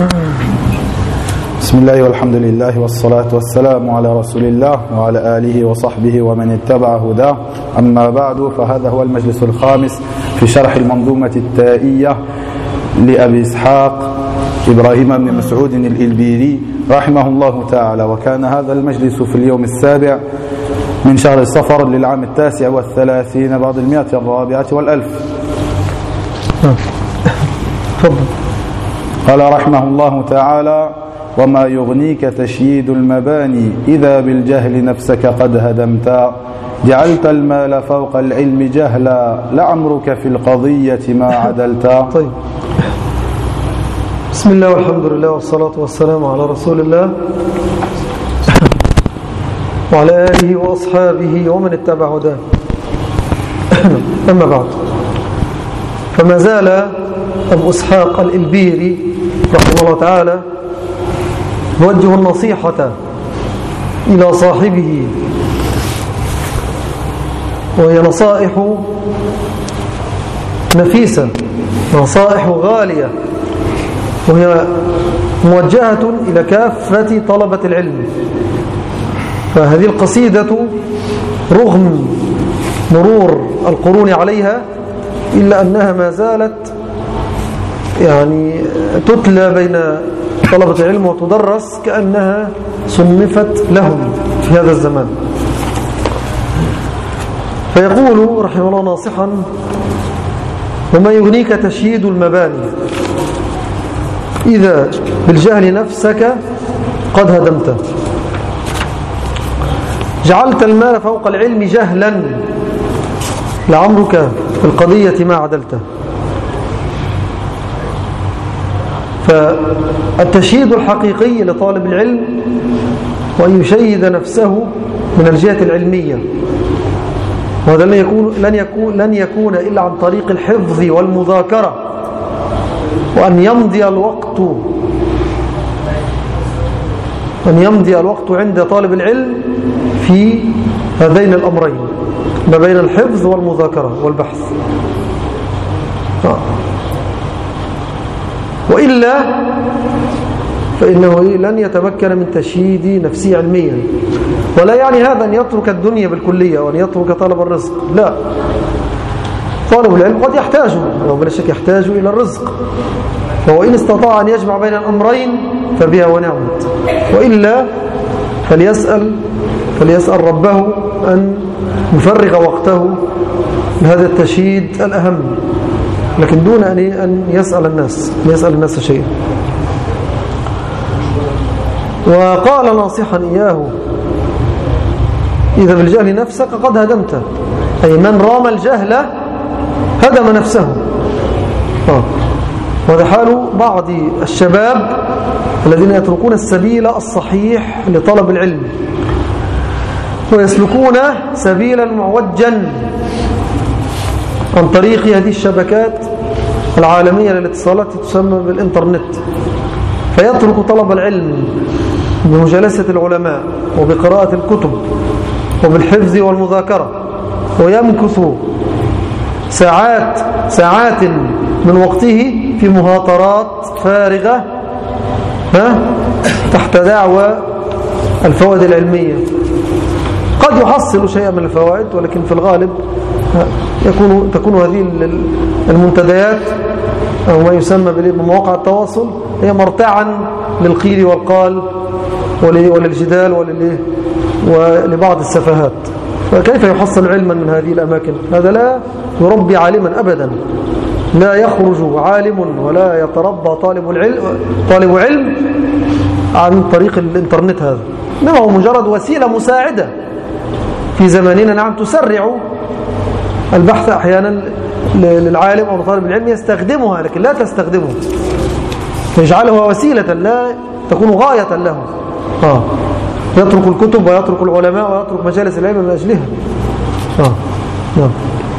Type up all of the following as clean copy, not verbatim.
بسم الله والحمد لله والصلاة والسلام على رسول الله وعلى آله وصحبه ومن اتبع هداه. أما بعد، فهذا هو المجلس الخامس في شرح المنظومة التائية لأبي إسحاق إبراهيم بن مسعود الإلبيري رحمه الله تعالى. وكان هذا المجلس في اليوم 7 من شهر صفر للعام 39 بعد 104 قال رحمه الله تعالى: وما يغنيك تشييد المباني إذا بالجهل نفسك قد هدمت، جعلت المال فوق العلم جهلا، لعمرك في القضية ما عدلت. طيب، بسم الله والحمد لله والصلاة والسلام على رسول الله وعلى آله وأصحابه ومن اتبع هداه. أما بعد، فما زال أبو إسحاق الإلبيري رحمه الله تعالى يوجه النصيحة إلى صاحبه، وهي نصائح نفيسة، نصائح غالية، وهي موجهة إلى كافة طلبة العلم. فهذه القصيدة رغم مرور القرون عليها إلا أنها ما زالت تتلى بين طلبة العلم وتدرس كأنها صنفت لهم في هذا الزمان. فيقول رحمه الله ناصحا: وما يغنيك تشييد المباني إذا بالجهل نفسك قد هدمت، جعلت المال فوق العلم جهلا، لعمرك في القضية ما عدلت. فالتشييد الحقيقي لطالب العلم وأن يشيد نفسه من الجهة العلمية، وهذا لن يكون إلا عن طريق الحفظ والمذاكرة، وأن يمضي الوقت عند طالب العلم في هذين الأمرين، ما بين الحفظ والمذاكرة والبحث. وإلا فإنه لن يتمكن من تشييد نفسه علميا. ولا يعني هذا أن يترك الدنيا بالكلية وأن يترك طلب الرزق، لا، طالب العلم قد يحتاج، وبلا شك يحتاج إلى الرزق، فهو إن استطاع أن يجمع بين الأمرين فبها ونعمت، وإلا فليسأل ربه أن يفرغ وقته لهذا التشييد الأهم، لكن دون أن يسأل الناس شيئا. وقال ناصحا إياه: إذا بالجهل نفسك قد هدمت، أي من رام الجهل هدم نفسه. وهذا حال بعض الشباب الذين يتركون السبيل الصحيح لطلب العلم ويسلكون سبيلا معوجا عن طريق هذه الشبكات العالمية للاتصالات تسمى بالإنترنت، فيترك طلب العلم بمجالسة العلماء وبقراءة الكتب وبالحفظ والمذاكرة، ويمكث ساعات من وقته في مهاترات فارغة تحت دعوى الفوائد العلمية. قد يحصل شيئا من الفوائد، ولكن في الغالب تكون هذه المنتديات أو ما يسمى بمواقع التواصل هي مرتعا للقيل والقال وللجدال ولبعض السفاهات. فكيف يحصل علما من هذه الأماكن؟ هذا لا يربي عالما أبدا، لا يخرج عالم ولا يتربى طالب علم عن طريق الإنترنت هذا، إنما هو مجرد وسيلة مساعدة في زماننا، نعم، تسرع البحث أحيانا للعالم أو لطالب العلم يستخدمها، لكن لا تستخدمه، يجعلها وسيلة لا تكون غاية له. يترك الكتب ويترك العلماء ويترك مجالس العلم من أجلها. نعم.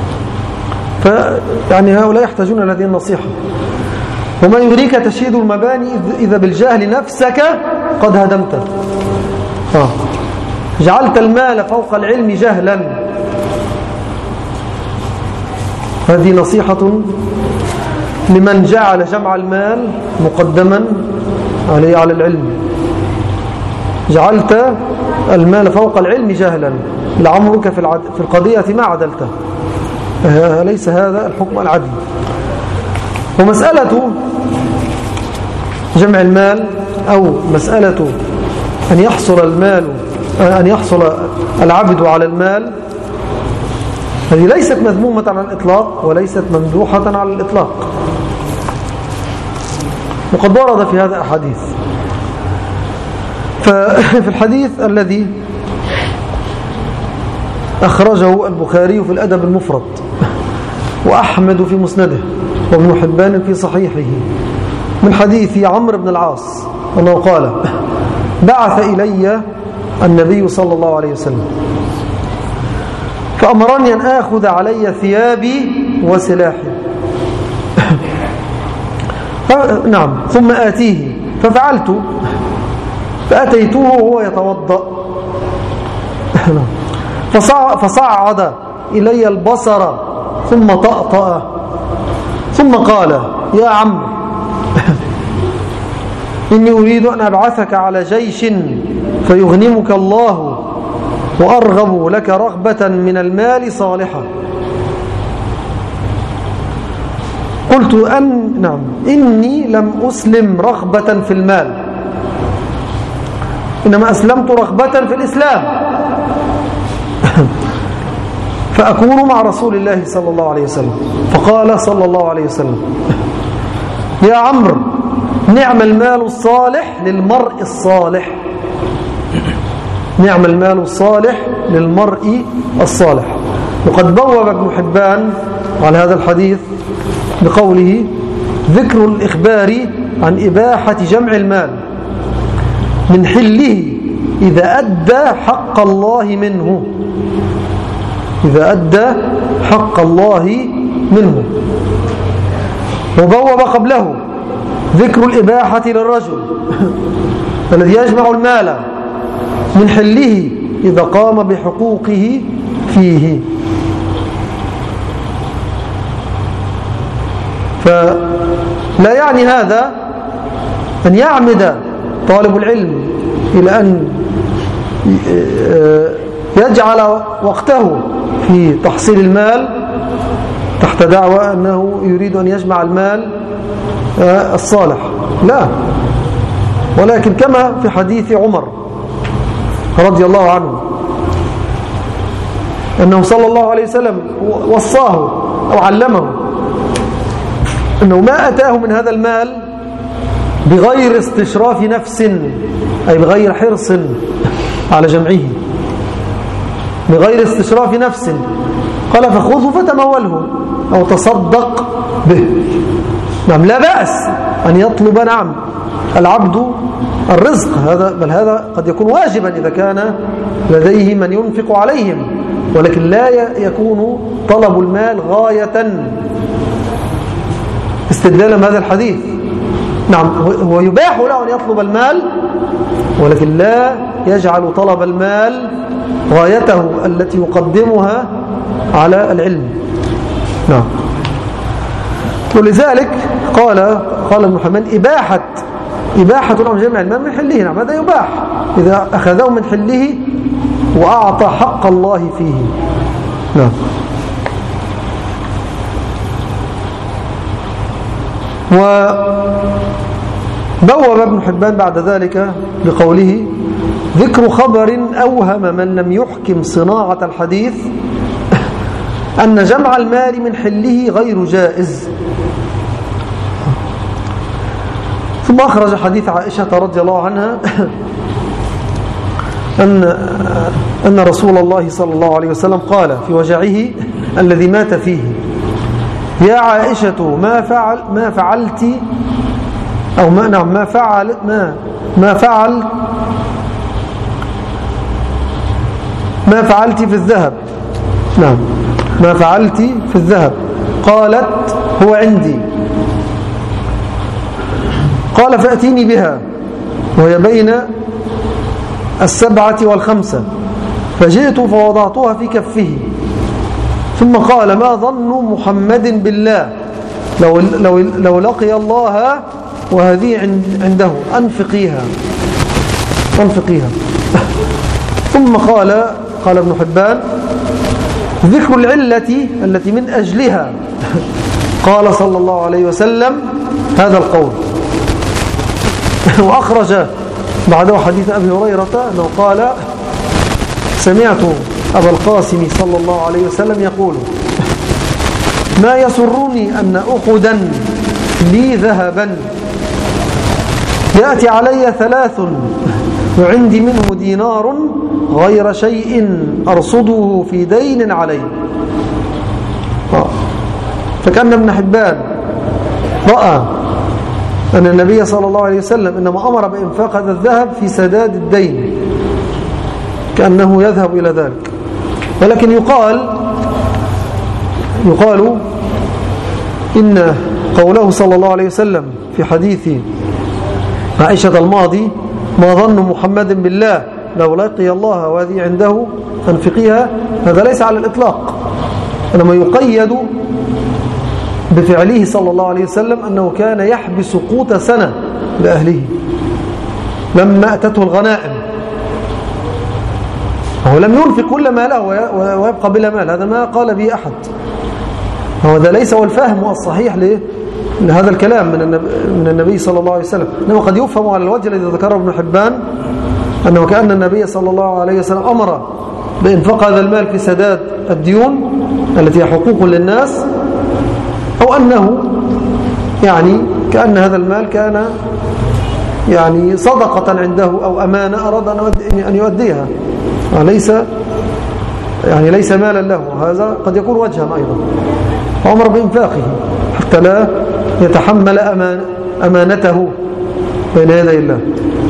هؤلاء يحتاجون إلى هذه النصيحة. وما يغريك تشييد المباني إذا بالجهل نفسك قد هدمت، جعلت المال فوق العلم جهلا. هذه نصيحة لمن جعل جمع المال مقدما على العلم، جعلت المال فوق العلم جهلا، لعمرك في القضية ما عدلته. ليس هذا الحكم العدل. ومسألة جمع المال أو مسألة أن يحصل العبد على المال، هذه ليست مذمومة على الإطلاق وليست ممدوحة على الإطلاق، وقد ورد في هذا أحاديث. ففي الحديث الذي أخرجه البخاري في الأدب المفرد وأحمد في مسنده وابن حبان في صحيحه من حديث عمرو بن العاص أنه قال: بعث إلي النبي صلى الله عليه وسلم فأمرني أن آخذ علي ثيابي وسلاحي نعم، ثم آتيه، ففعلت، فأتيته وهو يتوضأ فصعد إلي البصر ثم طأطأ، ثم قال: يا عمرو، إني أريد أن أبعثك على جيش فيغنمك الله، وأرغب لك رغبة من المال صالحة. قلت: نعم، إني لم أسلم رغبة في المال، إنما أسلمت رغبة في الإسلام، فأكون مع رسول الله صلى الله عليه وسلم. فقال صلى الله عليه وسلم: يا عمرو، نعم المال الصالح للمرء الصالح، نعم المال الصالح للمرء الصالح. وقد بوب ابن حبان على هذا الحديث بقوله: ذكر الإخبار عن إباحة جمع المال من حله إذا أدى حق الله منه، إذا أدى حق الله منه. وبوب قبله: ذكر الإباحة للرجل الذي يجمع المال من حله إذا قام بحقوقه فيه. فلا يعني هذا أن يعمد طالب العلم إلى أن يجعل وقته في تحصيل المال تحت دعوى أنه يريد أن يجمع المال الصالح، لا، ولكن كما في حديث عمر رضي الله عنه أنه صلى الله عليه وسلم وصاه أو علمه أنه ما أتاه من هذا المال بغير استشراف نفس، أي بغير حرص على جمعه، بغير استشراف نفس، قال: فخذه فتموله أو تصدق به. نعم، لا بأس أن يطلب نعم العبد الرزق، بل هذا قد يكون واجبا إذا كان لديه من ينفق عليهم، ولكن لا يكون طلب المال غاية استدلالا بهذا الحديث. نعم، هو يباح له أن يطلب المال، ولكن لا يجعل طلب المال غايته التي يقدمها على العلم. نعم، ولذلك قال ابن حبان: إباحة الأمر جمع المال من حله. نعم، هذا يباح إذا أخذه من حله وأعطى حق الله فيه. نعم. وبوب ابن حبان بعد ذلك بقوله: ذكر خبر أوهم من لم يحكم صناعة الحديث أن جمع المال من حله غير جائز. ثم أخرج حديث عائشة رضي الله عنها أن رسول الله صلى الله عليه وسلم قال في وجعه الذي مات فيه: يا عائشة، ما فعلت أو ما فعلت في الذهب. نعم، ما فعلت في الذهب؟ قالت: هو عندي. قال: فأتيني بها، وهي بين 7 و5. فجئت فوضعتها في كفه، ثم قال: ما ظن محمد بالله لو لقي الله وهذه عنده أنفقيها. ثم قال ابن حبان: ذكر العلة التي من أجلها قال صلى الله عليه وسلم هذا القول. وأخرج بعده حديث أبي هريرة أنه قال: سمعت أبا القاسم صلى الله عليه وسلم يقول: ما يسرني أن أحدا لي ذهبا يأتي علي 3 وعندي منه دينار غير شيء أرصده في دين علي. فكأن ابن حبان رأى أن النبي صلى الله عليه وسلم إنما أمر بإنفاق هذا الذهب في سداد الدين، كأنه يذهب إلى ذلك. ولكن يقال إن قوله صلى الله عليه وسلم في حديث عائشة الماضي: ما ظن محمد بالله لو لقي الله وهذه عنده فانفقيها، هذا ليس على الإطلاق، إنما يقيد بفعله صلى الله عليه وسلم أنه كان يحبس قوت سنة لأهله لما أتته الغنائم. هو لم ينفق كل ماله ويبقى بلا مال، هذا ما قال به أحد. هذا ليس هو الفهم الصحيح لهذا الكلام من النبي صلى الله عليه وسلم. إنما قد يفهم على الوجه الذي ذكره ابن حبان أنه كأن النبي صلى الله عليه وسلم أمر بإنفاق هذا المال في سداد الديون التي هي حقوق للناس، أو أنه يعني كأن هذا المال كان يعني صدقة عنده أو أمانة أراد أن يؤديها، ليس مالا له. هذا قد يكون وجها أيضا، فأمر بإنفاقه حتى لا يتحمل أمانته بين يدي الله.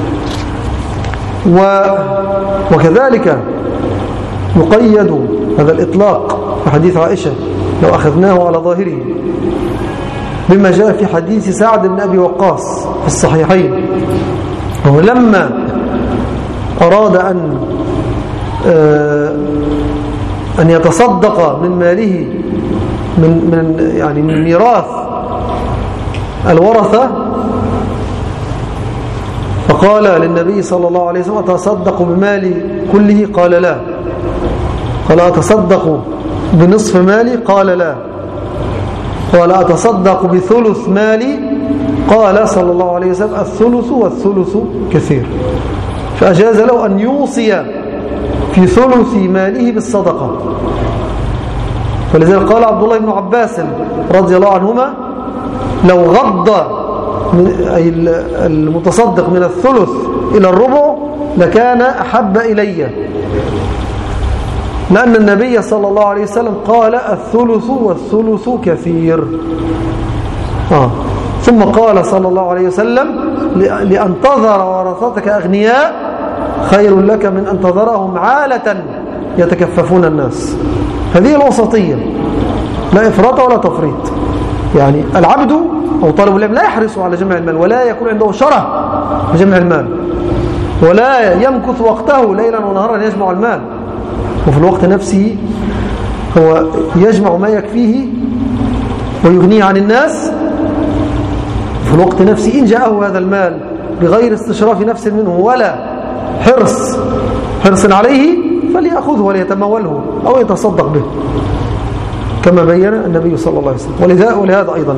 وكذلك يقيد هذا الإطلاق في حديث عائشة لو أخذناه على ظاهره بما جاء في حديث سعد بن أبي وقاص في الصحيحين، وهو لما أراد أن يتصدق من ماله من ميراث الورثة، فقال للنبي صلى الله عليه وسلم: أتصدق بمالي كله؟ قال لا. قال: أتصدق بنصف مالي؟ قال لا. قال: أتصدق بثلث مالي؟ قال صلى الله عليه وسلم: الثلث والثلث كثير. فأجاز له أن يوصي في ثلث ماله بالصدقة. فلذلك قال عبد الله بن عباس رضي الله عنهما: لو غض المتصدق من الثلث إلى الربع لكان أحب إلي، لأن النبي صلى الله عليه وسلم قال: الثلث والثلث كثير. ثم قال صلى الله عليه وسلم: لأن تذر ورثتك أغنياء خير لك من أن تذرهم عالة يتكففون الناس. هذه الوسطية، لا إفراط ولا تفريط. يعني العبد أو طالب العلم لا يحرص على جمع المال، ولا يكون عنده شره بجمع المال، ولا يمكث وقته ليلا ونهارا يجمع المال، وفي الوقت نفسه هو يجمع ما يكفيه ويغنيه عن الناس. في الوقت نفسه إن جاءه هذا المال بغير استشراف نفس منه ولا حرص عليه فليأخذه وليتموله أو يتصدق به، كما بين النبي صلى الله عليه وسلم. ولهذا أيضا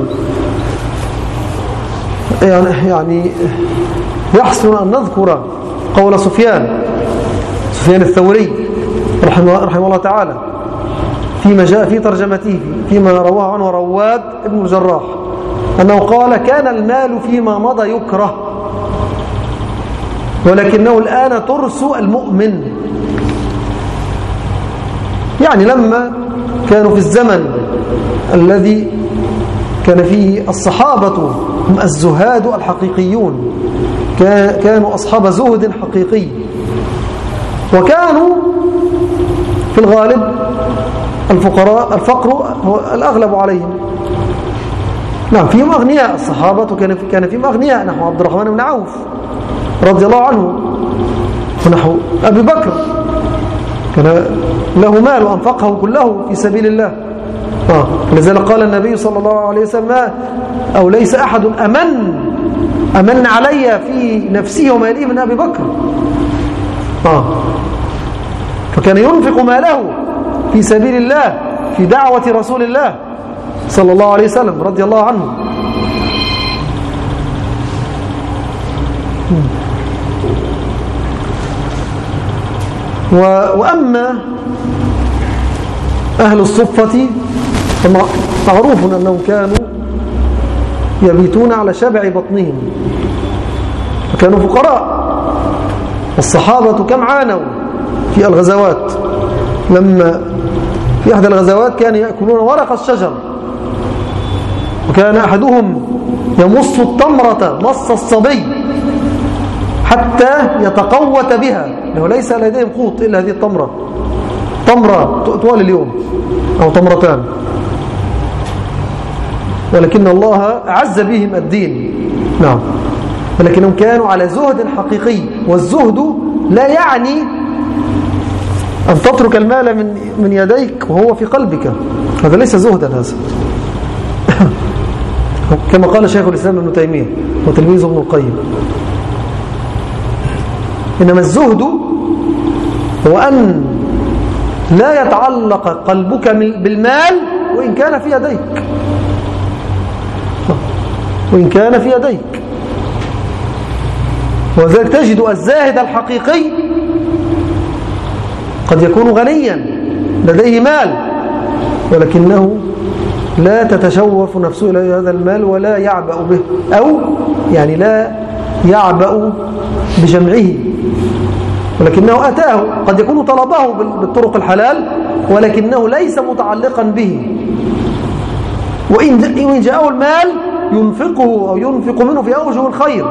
يعني يحسن أن نذكر قول سفيان الثوري رحمه الله تعالى فيما جاء في ترجمته فيما رواه عنه رواد ابن الجراح، أنه قال: كان المال فيما مضى يكره، ولكنه الآن ترس المؤمن. يعني لما كانوا في الزمن الذي كان فيه الصحابة هم الزهاد الحقيقيون، كانوا أصحاب زهد حقيقي، وكانوا في الغالب الفقر هو الأغلب عليهم. نعم، فيهم أغنياء الصحابة، كان فيهم أغنياء نحو عبد الرحمن بن عوف رضي الله عنه، ونحو أبي بكر كان له مال وأنفقه كله في سبيل الله. لذلك قال النبي صلى الله عليه وسلم: أو ليس أحد أمن أمن علي في نفسه وماله من أبي بكر. فكان ينفق ماله في سبيل الله في دعوة رسول الله صلى الله عليه وسلم رضي الله عنه. وأما أهل الصفة فمعروف أنهم كانوا يبيتون على شبع بطنهم وكانوا فقراء. الصحابة كم عانوا في الغزوات، لما في أحد الغزوات كانوا يأكلون ورق الشجر، وكان أحدهم يمص التمرة مص الصبي حتى يتقوت بها، لأنه ليس لديهم قوت إلا هذه التمرة، تمرة طوال اليوم أو تمرتان، ولكن الله أعز بهم الدين. نعم، ولكنهم كانوا على زهد حقيقي، والزهد لا يعني أن تترك المال من يديك وهو في قلبك، هذا ليس زهدا، هذا كما قال شيخ الإسلام ابن تيمية وتلميذه ابن القيم. إنما الزهد هو أن لا يتعلق قلبك بالمال وإن كان في يديك، وإن كان في يديك. وذلك تجد الزاهد الحقيقي قد يكون غنيا لديه مال، ولكنه لا تتشوف نفسه إلى هذا المال ولا يعبأ به، أو يعني لا يعبأ بجمعه، ولكنه أتاه، قد يكون طلبه بالطرق الحلال ولكنه ليس متعلقا به، وإن جاءه المال ينفقه أو ينفق منه في أوجه الخير،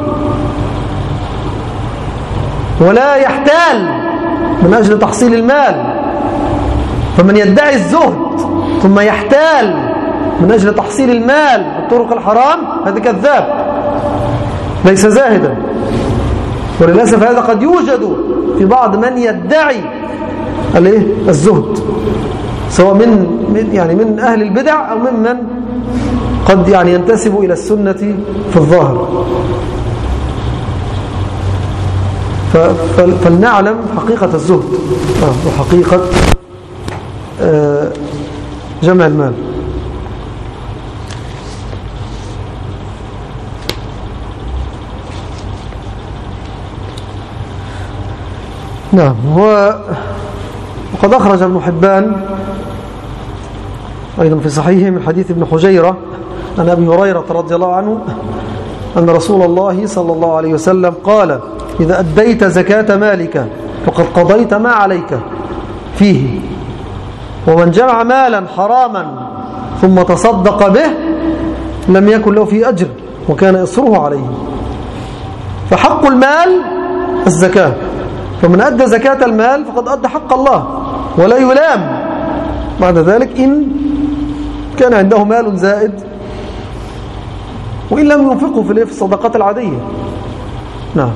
ولا يحتال من أجل تحصيل المال. فمن يدعي الزهد ثم يحتال من أجل تحصيل المال بالطرق الحرام هذا كذاب، ليس زاهدا. وللأسف هذا قد يوجد في بعض من يدعي الزهد، سواء من أهل البدع أو ممن قد ينتسب إلى السنة في الظاهر. فلنعلم حقيقة الزهد وحقيقة جمع المال. نعم. وقد أخرج ابن حبان أيضا في صحيحه من حديث ابن حجيرة عن أبي هريرة رضي الله عنه أن رسول الله صلى الله عليه وسلم قال: إذا أديت زكاة مالك فقد قضيت ما عليك فيه، ومن جمع مالا حراما ثم تصدق به لم يكن له فيه أجر وكان إصره عليه. فحق المال الزكاة، فمن أدى زكاة المال فقد أدى حق الله ولا يلام بعد ذلك إن كان عنده مال زائد وإن لم ينفقه في الصدقات العادية. نعم.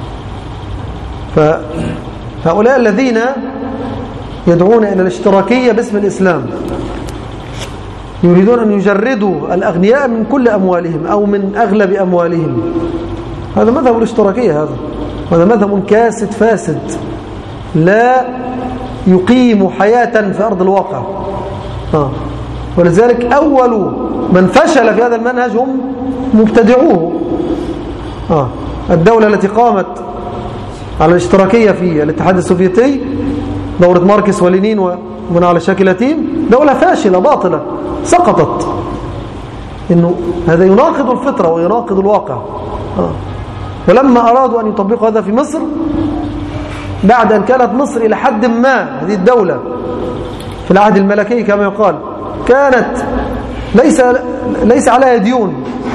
فهؤلاء الذين يدعون إلى الاشتراكية باسم الإسلام يريدون أن يجردوا الأغنياء من كل أموالهم أو من أغلب أموالهم. هذا مذهب الاشتراكية، هذا مذهب كاسد فاسد لا يقيم حياة في أرض الواقع. ولذلك أول من فشل في هذا المنهج هم مبتدعوه. الدولة التي قامت على الاشتراكية في الاتحاد السوفيتي، دورة ماركس ولينين ومن على شاكلتين، دولة فاشلة باطلة سقطت. إنه هذا يناقض الفطرة ويناقض الواقع. ولما أرادوا أن يطبقوا هذا في مصر، بعد أن كانت مصر إلى حد ما هذه الدولة في العهد الملكي كما يقال كانت ليس عليها ديون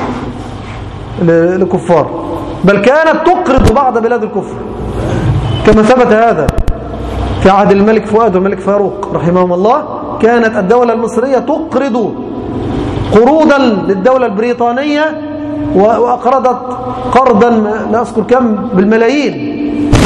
للكفار، بل كانت تقرض بعض بلاد الكفر، كما ثبت هذا في عهد الملك فؤاد والملك فاروق رحمهم الله. كانت الدولة المصرية تقرض قروضا للدولة البريطانية، وأقرضت قرضا لا أذكر كم بالملايين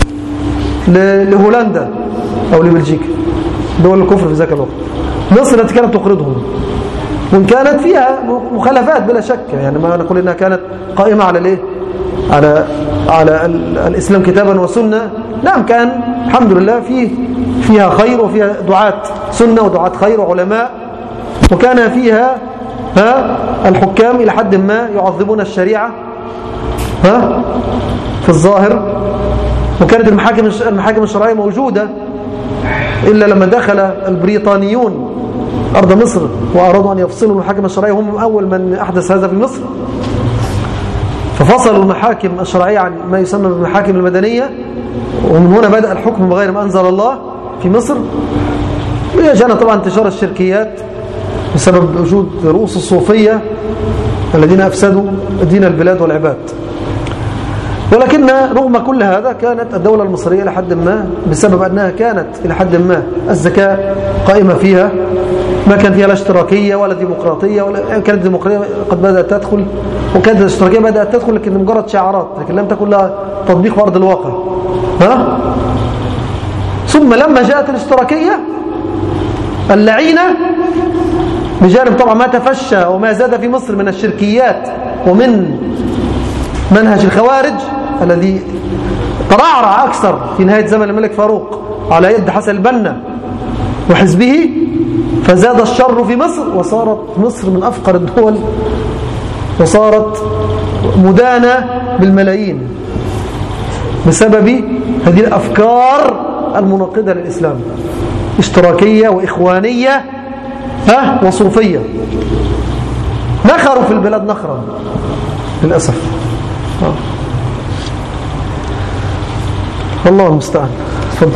لهولندا أو لبلجيكا، دول الكفر في ذاك الوقت. مصر التي كانت تقرضهم وإن كانت فيها مخالفات بلا شك، يعني ما نقول إنها كانت قائمة على الإيه؟ على الإسلام كتابا وسنة. نعم، كان الحمد لله فيها خير، وفيها دعاة سنة ودعاة خير وعلماء، وكان فيها الحكام إلى حد ما يعظمون الشريعة في الظاهر، وكانت المحاكم الشرعية موجودة، إلا لما دخل البريطانيون أرض مصر وأرادوا أن يفصلوا المحاكم الشرعية، هم أول من أحدث هذا في مصر، ففصلوا المحاكم الشرعية عن ما يسمى بالمحاكم المدنية، ومن هنا بدأ الحكم بغير ما أنزل الله في مصر. وجاءنا طبعا انتشار الشركيات بسبب وجود رؤوس الصوفية الذين أفسدوا دين البلاد والعباد. ولكن رغم كل هذا كانت الدولة المصرية إلى حد ما، بسبب أنها كانت إلى حد ما الزكاة قائمة فيها، ما كان فيها لا اشتراكية ولا ديمقراطية، ولا كانت الديمقراطية قد بدأت تدخل، وكانت الاشتراكية بدأت تدخل لكن مجرد شعارات، لكن لم تكن لها تطبيق في أرض الواقع. ثم لما جاءت الاشتراكية اللعينة، بجانب طبعا ما تفشى وما زاد في مصر من الشركيات ومن منهج الخوارج الذي ترعرع أكثر في نهاية زمن الملك فاروق على يد حسن البنا وحزبه، فزاد الشر في مصر، وصارت مصر من أفقر الدول، وصارت مدانة بالملايين بسبب هذه الأفكار المناقضة للإسلام، اشتراكية وإخوانية وصوفية، نخروا في البلاد نخرا للأسف. الله المستعان. تفضل.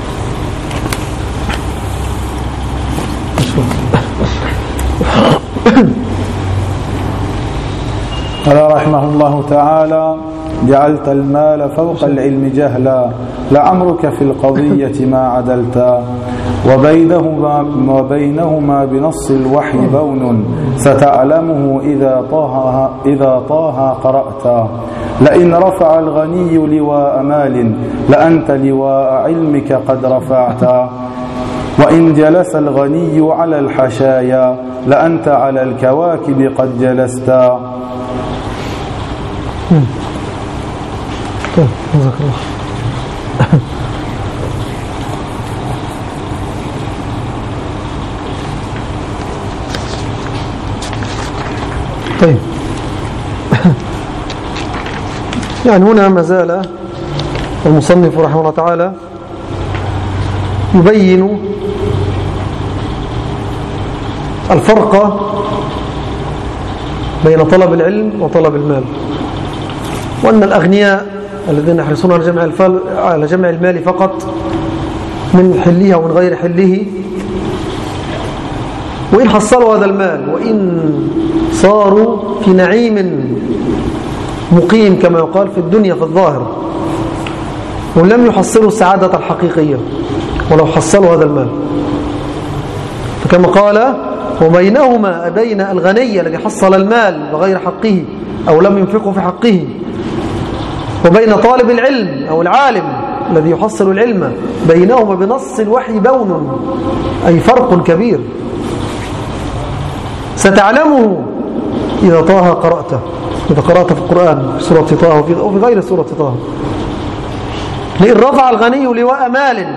قال رحمه الله تعالى: جعلت المال فوق العلم جهلا، لعمرك في القضية ما عدلتا، وبينهما بنص الوحي بون، ستعلمه إذا طه قرأت. لئن رفع الغني لواء مال، لأنت لواء علمك قد رفعت، وإن جلس الغني على الحشايا، لأنت على الكواكب قد جلست. جزاك الله. طيب، يعني هنا ما زال المصنف رحمه الله تعالى يبين الفرق بين طلب العلم وطلب المال، وأن الأغنياء الذين يحرصون على جمع المال فقط من حله ومن غير حله، وإن حصلوا هذا المال وإن صاروا في نعيم مقيم كما يقال في الدنيا في الظاهر، ولم يحصلوا السعادة الحقيقية ولو حصلوا هذا المال، فكما قال: وبينهما، بين الغني الذي حصل المال بغير حقه أو لم ينفقه في حقه، وبين طالب العلم أو العالم الذي يحصل العلم، بينهما بنص الوحي بون، أي فرق كبير، ستعلمه إذا طه قرأته، إذا قرأت في القرآن في سورة طه أو في غير سورة طه. لئن رفع الغني لواء مال،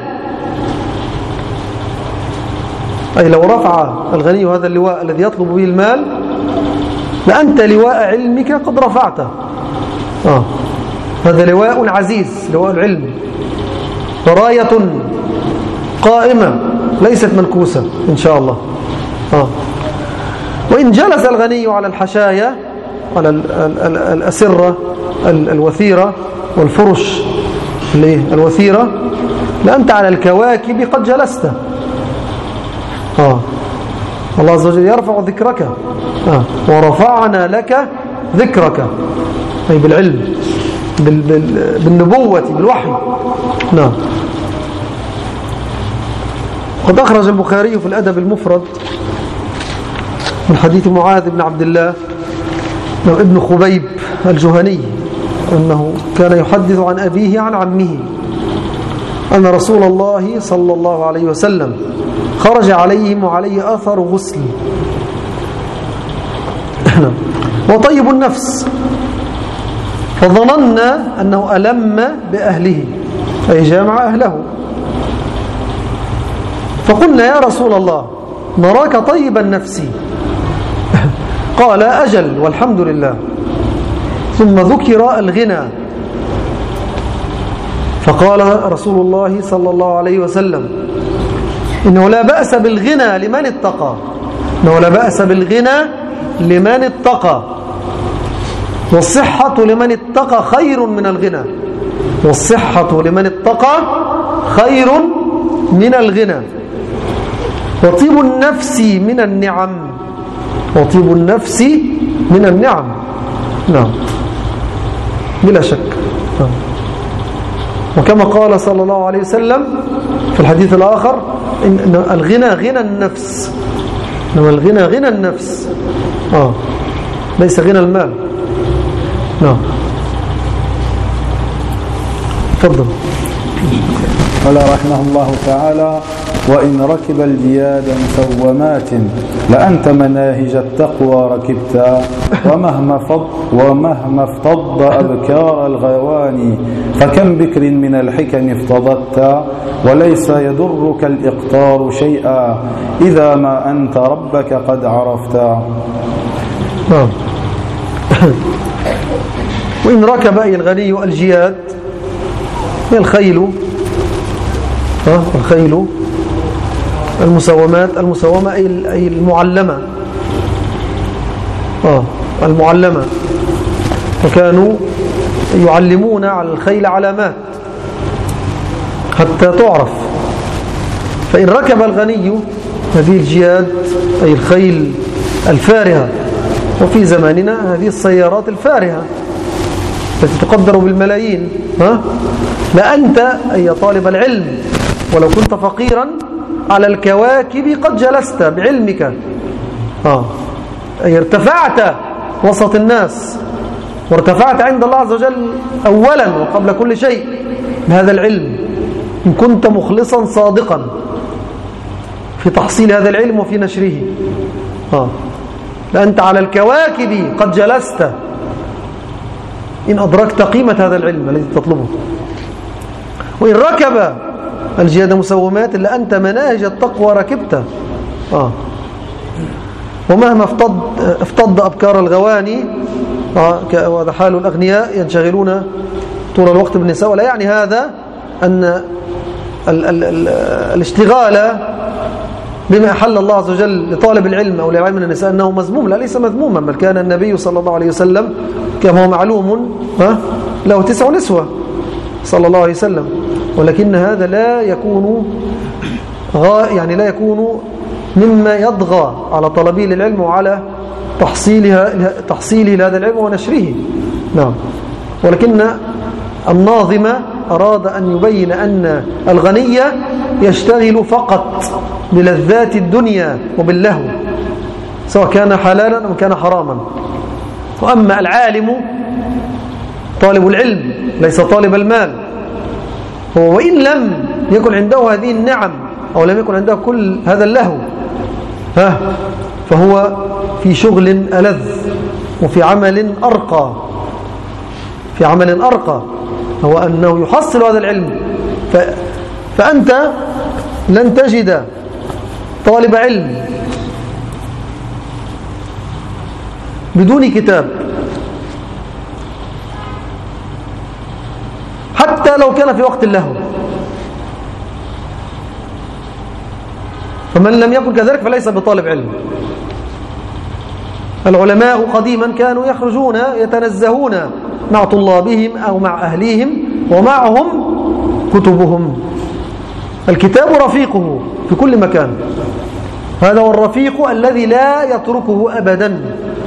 أي لو رفع الغني هذا اللواء الذي يطلب به المال، لأنت لواء علمك قد رفعته. هذا لواء عزيز، لواء العلم، وراية قائمة ليست منكوسة إن شاء الله. وإن جلس الغني على الحشايا، على الأسرة الوثيرة والفرش الوثيرة، لأنت على الكواكب قد جلست. الله عز وجل يرفع ذكرك، ورفعنا لك ذكرك، أي بالعلم، بالنبوة، بالوحي. نعم. قد أخرج البخاري في الأدب المفرد من حديث معاذ بن عبد الله ابن خبيب الجهني أنه كان يحدث عن أبيه عن عمه أن رسول الله صلى الله عليه وسلم خرج عليهم وعليه أثر غسل، وطيب النفس، فظننا أنه ألم بأهله أي جامع أهله، فقلنا يا رسول الله نراك طيب النفس، قال أجل والحمد لله. ثم ذكر الغنى، فقال رسول الله صلى الله عليه وسلم إنه لا بأس بالغنى لمن اتقى، إنه لا بأس بالغنى لمن اتقى، والصحة لمن اتقى خير من الغنى، والصحة لمن اتقى خير من الغنى، وطيب النفس من النعم، وطيب النفس من النعم. نعم بلا شك. وكما قال صلى الله عليه وسلم في الحديث الآخر إن الغنى غنى النفس، إنما الغنى غنى النفس ليس غنى المال. نعم تفضل. قال رحمه الله تعالى: وإن ركب الجياد مسومات لأنت مناهج التقوى ركبتا، ومهما افتض أبكار الغواني فكم بكر من الحكم افتضت، وليس يضرك الإقطار شيئا إذا ما أنت ربك قد عرفتا. وإن ركب أي الغني الجياد هي الخيل، الخيل المسومات، المسومة أي المعلمة، المعلمة، فكانوا يعلمون على الخيل علامات حتى تعرف. فإن ركب الغني هذه الجياد أي الخيل الفارهة، وفي زماننا هذه السيارات الفارهة التي تقدر بالملايين، لأنت أي طالب العلم ولو كنت فقيرا على الكواكب قد جلست بعلمك، أي ارتفعت وسط الناس، وارتفعت عند الله عز وجل أولا وقبل كل شيء بهذا العلم، إن كنت مخلصا صادقا في تحصيل هذا العلم وفي نشره. لأنت على الكواكب قد جلست إن أدركت قيمة هذا العلم الذي تطلبه. وإن ركب الجياد مسومات إلا أنت مناهج التقوى ركبت. ومهما افتض أبكار الغواني، وهذا حال الأغنياء ينشغلون طول الوقت بالنساء، ولا يعني هذا أن الاشتغال بما أحل الله عز وجل لطالب العلم أو للعلم من النساء أنه مذموم، لا ليس مذموما، بل كان النبي صلى الله عليه وسلم كما هو معلوم له 9 نسوة صلى الله عليه وسلم، ولكن هذا لا يكون لا يكون مما يضغى على طلبه للعلم وعلى تحصيله لهذا العلم ونشره. نعم. ولكن الناظم أراد أن يبين أن الغني يشتغل فقط بلذات الدنيا وباللهو، سواء كان حلالا أو كان حراما. وأما العالم طالب العلم ليس طالب المال، هو وإن لم يكن عنده هذه النعم أو لم يكن عنده كل هذا اللهو، فهو في شغل ألذ وفي عمل أرقى، في عمل أرقى هو أنه يحصل هذا العلم. فأنت لن تجد طالب علم بدون كتاب حتى لو كان في وقت اللهو، فمن لم يكن كذلك فليس بطالب علم. العلماء قديما كانوا يخرجون يتنزهون مع طلابهم أو مع أهليهم ومعهم كتبهم. الكتاب رفيقه في كل مكان، هذا هو الرفيق الذي لا يتركه أبدا،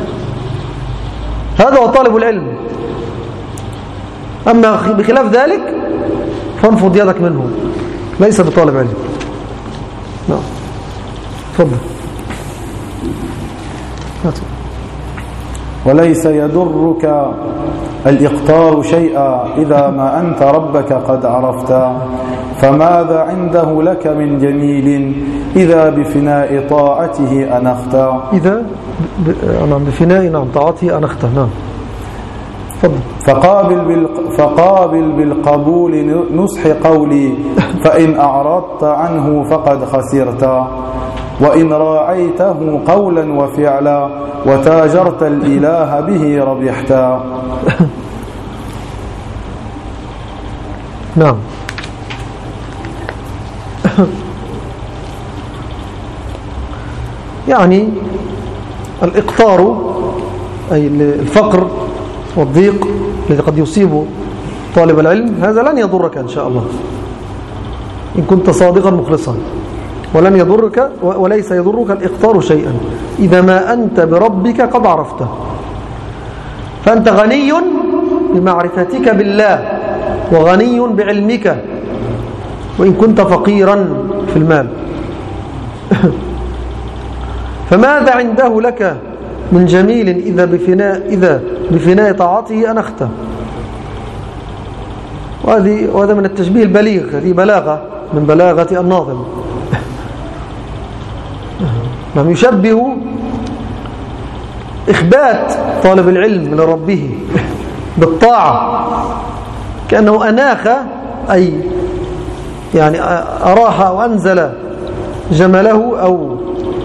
هذا هو طالب العلم. أما بخلاف ذلك فانفض يدك منه، ليس بطالب علم. نعم تفضل. وليس يضرك الإقطار شيئا إذا ما أنت ربك قد عرفت، فماذا عنده لك من جميل إذا بفناء طاعته أنخت. إذا بفناء طاعته أنخت. نعم. فقابل بالقبول نصح قولي، فإن أعرضت عنه فقد خسرت، وإن راعيته قولا وفعلا وتاجرت الإله به ربحت. نعم. يعني الإقطار أي الفقر والضيق الذي قد يصيب طالب العلم، هذا لن يضرك إن شاء الله إن كنت صادقا مخلصا، ولن يضرك وليس يضرك الإقطار شيئا إذا ما أنت بربك قد عرفته. فأنت غني بمعرفتك بالله وغني بعلمك وإن كنت فقيرا في المال. فماذا عنده لك من جميل إذا بفناء طاعته أنخت. وهذا من التشبيه البليغ، هذه بلاغة من بلاغة الناظم. نعم. يشبه إخبات طالب العلم لربه بالطاعة كأنه أناخ، أي يعني أراح أو أنزل جمله أو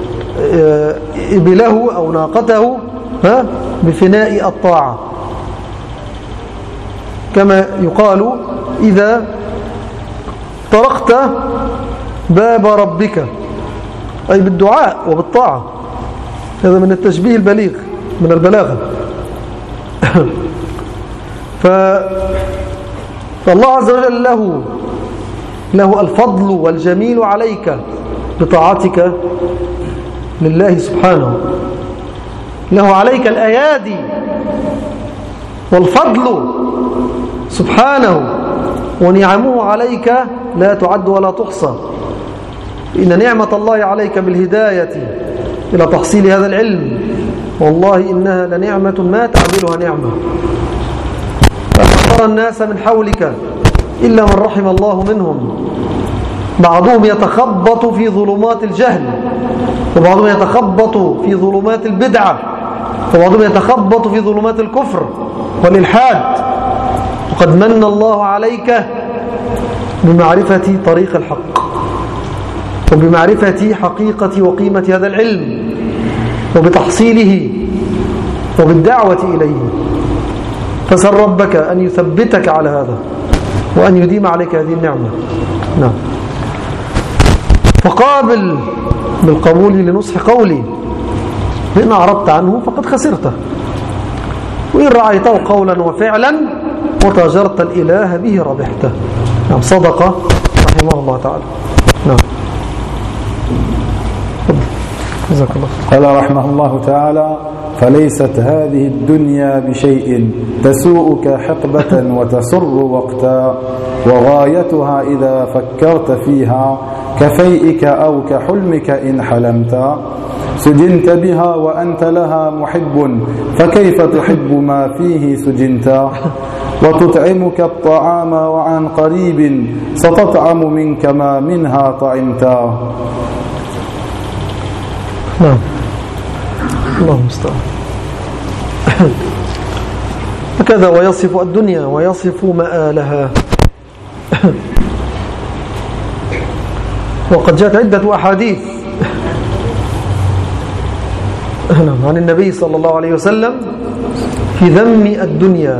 إبله أو ناقته بفناء الطاعة، كما يقال إذا طرقت باب ربك، أي بالدعاء وبالطاعة. هذا من التشبيه البليغ من البلاغة. فالله عز وجل له الفضل والجميل عليك بطاعتك لله سبحانه، له عليك الأيادي والفضل سبحانه، ونعمه عليك لا تعد ولا تحصى. إن نعمة الله عليك بالهداية إلى تحصيل هذا العلم والله إنها لنعمة ما تعملها نعمة. فأكثر الناس من حولك إلا من رحم الله منهم، بعضهم يتخبط في ظلمات الجهل، وبعضهم يتخبط في ظلمات البدعة، وبعضهم يتخبط في ظلمات الكفر والإلحاد. وقد من الله عليك بمعرفة طريق الحق، وبمعرفة حقيقة وقيمة هذا العلم، وبتحصيله، وبالدعوة إليه. فسل ربك أن يثبتك على هذا وأن يديم عليك هذه النعمة. نعم. فقابل بالقبول لنصح قولي، فإن أعرضت عنه فقد خسرته، وإن رأيته قولا وفعلا وتاجرت الإله به ربحته. نعم. صدق رحمه الله تعالى. نعم. جزاك الله. قال رحمه الله تعالى: فليست هذه الدنيا بشيء تسوءك حقبة وتسر وقتا، وغايتها إذا فكرت فيها كفيئك أو كحلمك إن حلمت. سجنت بها وأنت لها محب، فكيف تحب ما فيه سجنت. وتطعمك الطعام وعن قريب ستطعم منك ما منها طعمت. نعم. الله المستعان. هكذا ويصف الدنيا ويصف مآلها. وقد جاءت عدة أحاديث عن النبي صلى الله عليه وسلم في ذم الدنيا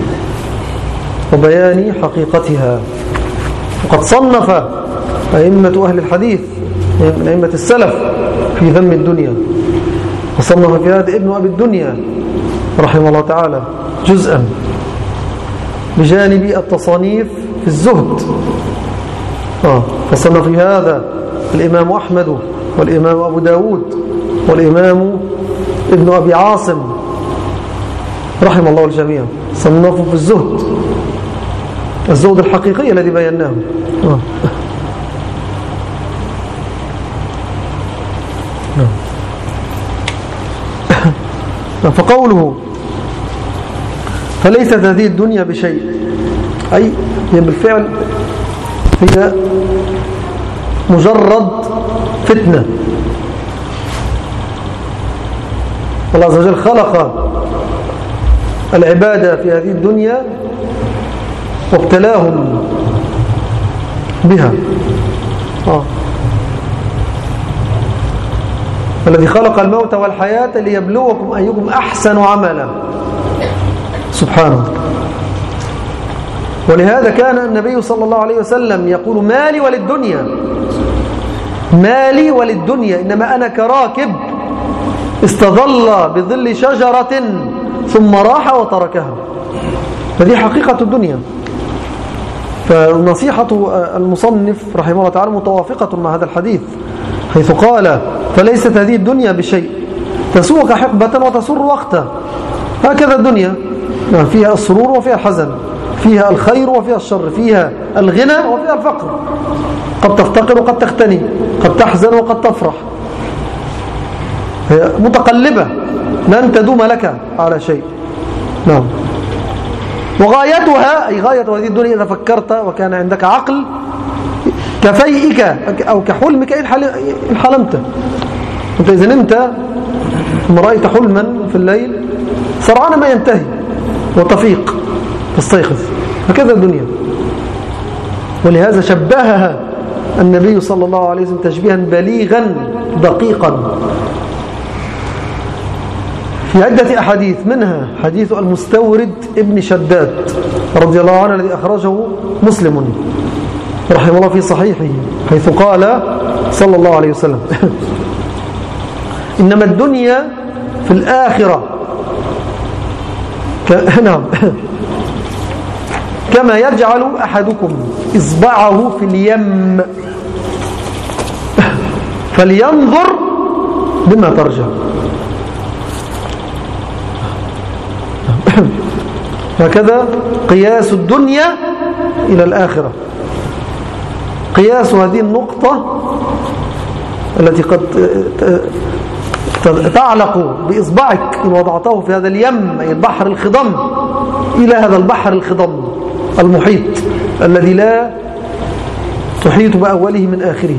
وبيان حقيقتها. وقد صنف أئمة أهل الحديث من أئمة السلف في ذم الدنيا، وصنف في هذا ابن أبي الدنيا رحمه الله تعالى جزءا، بجانب التصانيف في الزهد. فصنف في هذا الإمام أحمد والإمام أبو داود والإمام ابن أبي عاصم رحمه الله الجميع، صنفوا في الزهد الحقيقي الذي بيناه. فقوله فليست هذه الدنيا بشيء، أي هي بالفعل هي مجرد فتنة. الله عز وجل خلق العبادة في هذه الدنيا وابتلاهم بها. الذي خلق الموت والحياة ليبلوكم أيكم أحسن عملا سبحانه. ولهذا كان النبي صلى الله عليه وسلم يقول مالي وللدنيا، مالي وللدنيا، إنما أنا كراكب استظل بظل شجرة ثم راح وتركها. هذه حقيقة الدنيا. فنصيحة المصنف رحمه الله تعالى متوافقة مع هذا الحديث، حيث قال فليست هذه الدنيا بشيء، تسوق حقبة وتسر وقتا. هكذا الدنيا فيها السرور وفيها الحزن، فيها الخير وفيها الشر، فيها الغنى وفيها الفقر، قد تفتقر وقد تغتني، قد تحزن وقد تفرح، هي متقلبة لن تدوم لك على شيء. نعم. وغايتها أي غاية هذه الدنيا إذا فكرت وكان عندك عقل كفيئك أو كحلمك إن حلمت. أنت إذا نمت ثم رأيت حلما في الليل سرعان ما ينتهي وتفيق تستيقظ. هكذا الدنيا. ولهذا شبهها النبي صلى الله عليه وسلم تشبيها بليغا دقيقا في عدة أحاديث، منها حديث المستورد ابن شداد رضي الله عنه الذي أخرجه مسلم رحمه الله في صحيحه، حيث قال صلى الله عليه وسلم إنما الدنيا في الآخرة نعم كما يجعل أحدكم إصبعه في اليم فلينظر بما ترجع. هكذا قياس الدنيا إلى الآخرة، قياس هذه النقطة التي قد تعلق بإصبعك إن وضعته في هذا اليم أي البحر الخضم إلى هذا البحر الخضم المحيط الذي لا تحيط بأوله من آخره.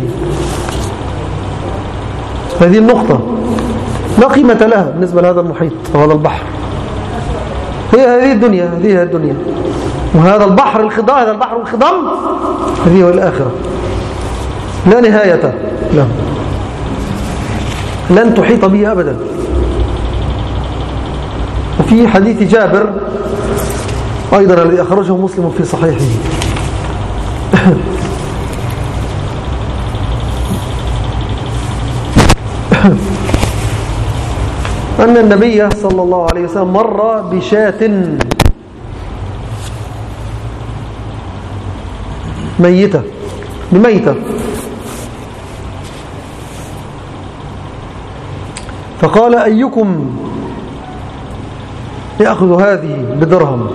هذه النقطة لا قيمة لها بالنسبة لهذا المحيط وهذا البحر. هذه الدنيا، هذه الدنيا، وهذا البحر الخضم، هذا البحر الخضم هذه هو الآخرة، لا نهاية له، لن تحيط به أبدا. وفي حديث جابر أيضا الذي أخرجه مسلم في صحيحه أن النبي صلى الله عليه وسلم مر بشاة ميتة بميتة، فقال أيكم يأخذ هذه بدرهم؟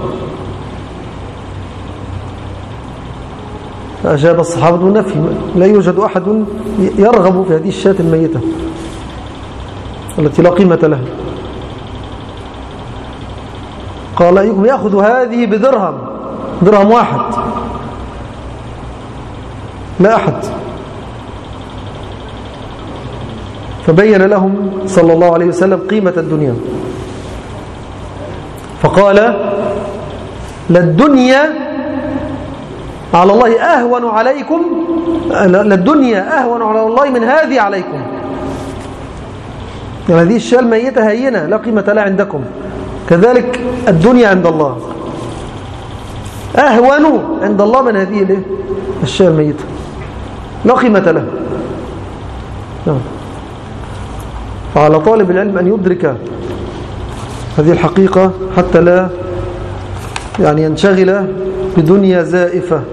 فأجاب الصحابة بالنفي، لا يوجد أحد يرغب في هذه الشاة الميتة التي لا قيمة لها. قال أيكم يأخذ هذه بدرهم؟ درهم واحد، لا أحد. فبين لهم صلى الله عليه وسلم قيمة الدنيا، فقال للدنيا على الله أهون عليكم، للدنيا أهون على الله من هذه عليكم. يعني هذه الشاة الميتة هينة لا قيمة لها عندكم، كذلك الدنيا عند الله أهون عند الله من هذه الشاة الميتة لا قيمة لها. فعلى طالب العلم أن يدرك هذه الحقيقة حتى لا يعني ينشغل بدنيا زائفة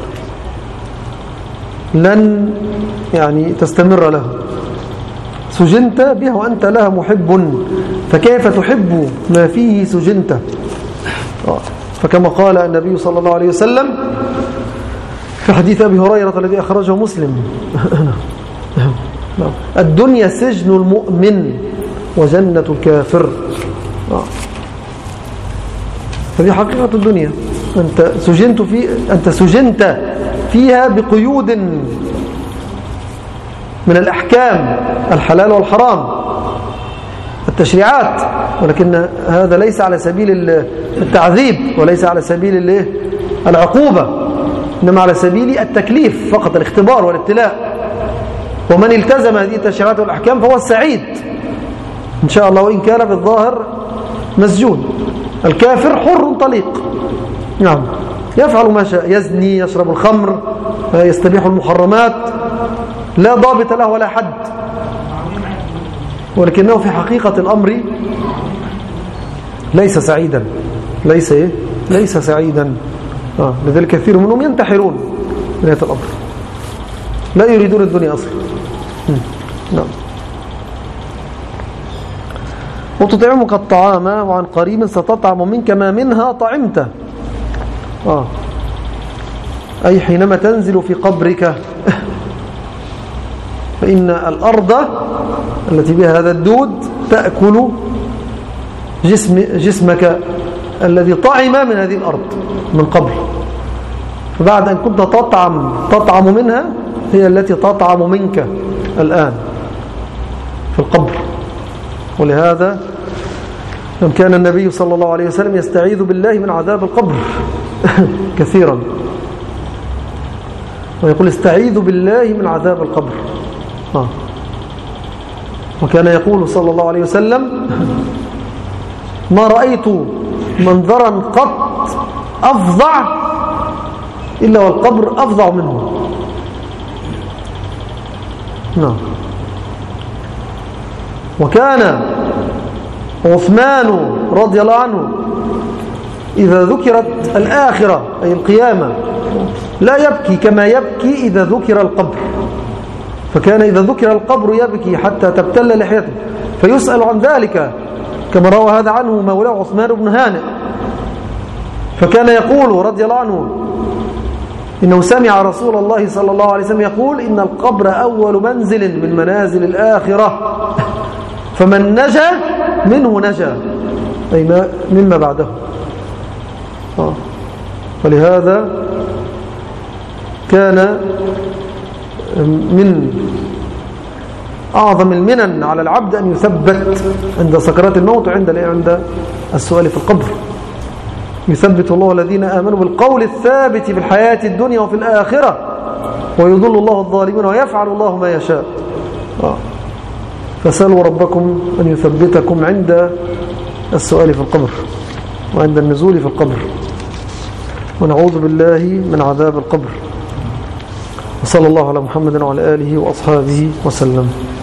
لن يعني تستمر له، سجنت بها وأنت لها محب، فكيف تحب ما فيه سجنت؟ فكما قال النبي صلى الله عليه وسلم في حديث أبي هريرة الذي أخرجه مسلم الدنيا سجن المؤمن وجنة الكافر. هذه حقيقة الدنيا. أنت سجنت فيها بقيود من الأحكام الحلال والحرام التشريعات، ولكن هذا ليس على سبيل التعذيب وليس على سبيل العقوبة، إنما على سبيل التكليف فقط، الاختبار والابتلاء. ومن التزم هذه التشريعات والأحكام فهو السعيد إن شاء الله، وإن كان بالظاهر مسجون. الكافر حر طليق، نعم، يفعل ما شاء، يزني، يشرب الخمر، يستبيح المحرمات، لا ضابط له ولا حد، ولكنه في حقيقة الأمر ليس سعيدا، ليس سعيدا. لذلك كثير منهم ينتحرون من هذا الأمر، لا يريدون الدنيا أصلا. نعم. وتطعمك الطعام وعن قريب ستطعم منك ما منها طعمته. أي حينما تنزل في قبرك فإن الأرض التي بها هذا الدود تأكل جسمك الذي طعم من هذه الأرض من قبل، فبعد أن كنت تطعم منها هي التي تطعم منك الآن في القبر. ولهذا كان النبي صلى الله عليه وسلم يستعيذ بالله من عذاب القبر كثيرا، ويقول استعيذ بالله من عذاب القبر. وكان يقول صلى الله عليه وسلم ما رأيت منظرا قط أفظع إلا والقبر أفظع منه. نعم. وكان عثمان رضي الله عنه إذا ذكرت الآخرة أي القيامة لا يبكي كما يبكي إذا ذكر القبر، فكان إذا ذكر القبر يبكي حتى تبتل لحيته، فيسأل عن ذلك كما روى هذا عنه مولاه عثمان بن هانئ، فكان يقول رضي الله عنه إنه سمع رسول الله صلى الله عليه وسلم يقول إن القبر أول منزل من منازل الآخرة، فمن نجا منه نجا، أي مما بعده. ولهذا كان من أعظم المنن على العبد أن يثبت عند سكرات الموت وعند السؤال في القبر. يثبت الله الذين آمنوا بالقول الثابت في الحياة الدنيا وفي الآخرة ويضل الله الظالمين ويفعل الله ما يشاء. فسألوا ربكم أن يثبتكم عند السؤال في القبر وعند النزول في القبر، ونعوذ بالله من عذاب القبر. وصلى الله على محمد وعلى آله وأصحابه وسلم.